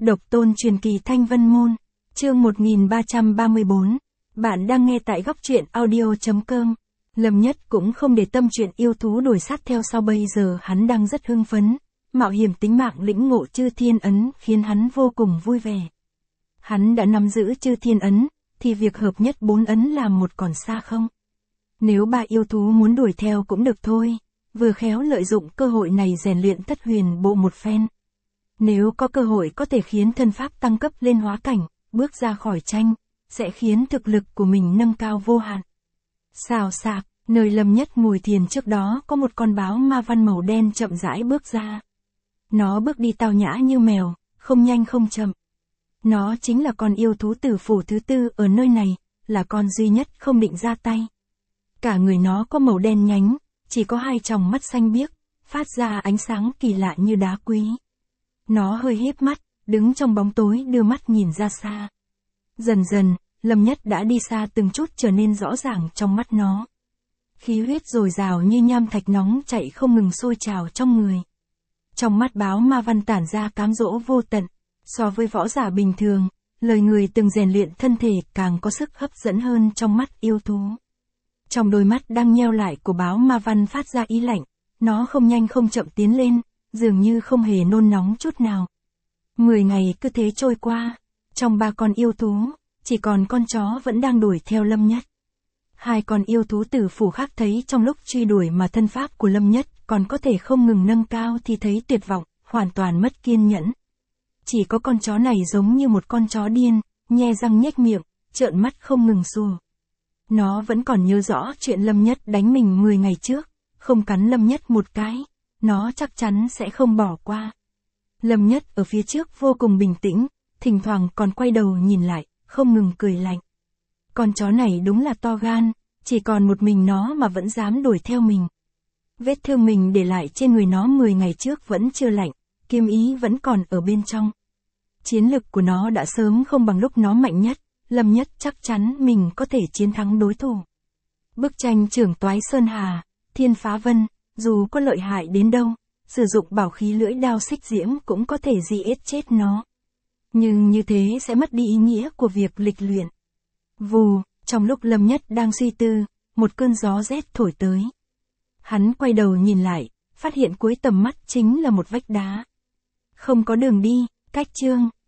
Độc tôn truyền kỳ Thanh Vân Môn, chương 1334. Bạn đang nghe tại góc truyện audio.com. Lâm Nhất cũng không để tâm chuyện yêu thú đuổi sát theo sau, bây giờ hắn đang rất hưng phấn. Mạo hiểm tính mạng lĩnh ngộ chư thiên ấn khiến hắn vô cùng vui vẻ. Hắn đã nắm giữ chư thiên ấn, thì việc hợp nhất 4 ấn làm một còn xa không? Nếu 3 yêu thú muốn đuổi theo cũng được thôi, vừa khéo lợi dụng cơ hội này rèn luyện Thất Huyền Bộ một phen. Nếu có cơ hội có thể khiến thân pháp tăng cấp lên hóa cảnh, bước ra khỏi tranh, sẽ khiến thực lực của mình nâng cao vô hạn. Xào xạc, nơi Lâm Nhất ngồi thiền trước đó có một con báo ma văn màu đen chậm rãi bước ra. Nó bước đi tao nhã như mèo, không nhanh không chậm. Nó chính là con yêu thú tử phủ thứ 4 ở nơi này, là con duy nhất không định ra tay. Cả người nó có màu đen nhánh, chỉ có 2 tròng mắt xanh biếc, phát ra ánh sáng kỳ lạ như đá quý. Nó hơi híp mắt, đứng trong bóng tối đưa mắt nhìn ra xa. Dần dần, Lâm Nhất đã đi xa từng chút trở nên rõ ràng trong mắt nó. Khí huyết dồi dào như nham thạch nóng chảy không ngừng sôi trào trong người. Trong mắt báo ma văn tản ra cám dỗ vô tận, so với võ giả bình thường, lời người từng rèn luyện thân thể càng có sức hấp dẫn hơn trong mắt yêu thú. Trong đôi mắt đang nheo lại của báo ma văn phát ra ý lạnh, nó không nhanh không chậm tiến lên, dường như không hề nôn nóng chút nào. 10 ngày cứ thế trôi qua, trong 3 con yêu thú, chỉ còn con chó vẫn đang đuổi theo Lâm Nhất. 2 con yêu thú tử phủ khác thấy trong lúc truy đuổi mà thân pháp của Lâm Nhất còn có thể không ngừng nâng cao thì thấy tuyệt vọng, hoàn toàn mất kiên nhẫn. Chỉ có con chó này giống như một con chó điên, nhe răng nhếch miệng, trợn mắt không ngừng sủa. Nó vẫn còn nhớ rõ chuyện Lâm Nhất đánh mình 10 ngày trước, không cắn Lâm Nhất một cái, nó chắc chắn sẽ không bỏ qua. Lâm Nhất ở phía trước vô cùng bình tĩnh, thỉnh thoảng còn quay đầu nhìn lại, không ngừng cười lạnh. Con chó này đúng là to gan, chỉ còn một mình nó mà vẫn dám đuổi theo mình. Vết thương mình để lại trên người nó 10 ngày trước vẫn chưa lạnh, kiếm ý vẫn còn ở bên trong. Chiến lực của nó đã sớm không bằng lúc nó mạnh nhất, Lâm Nhất chắc chắn mình có thể chiến thắng đối thủ. Bức tranh Trưởng Toái Sơn Hà, Thiên Phá Vân, dù có lợi hại đến đâu, sử dụng bảo khí lưỡi đao xích diễm cũng có thể giết chết nó. Nhưng như thế sẽ mất đi ý nghĩa của việc lịch luyện. Vù, trong lúc Lâm Nhất đang suy tư, một cơn gió rét thổi tới. Hắn quay đầu nhìn lại, phát hiện cuối tầm mắt chính là một vách đá. Không có đường đi, cách chương.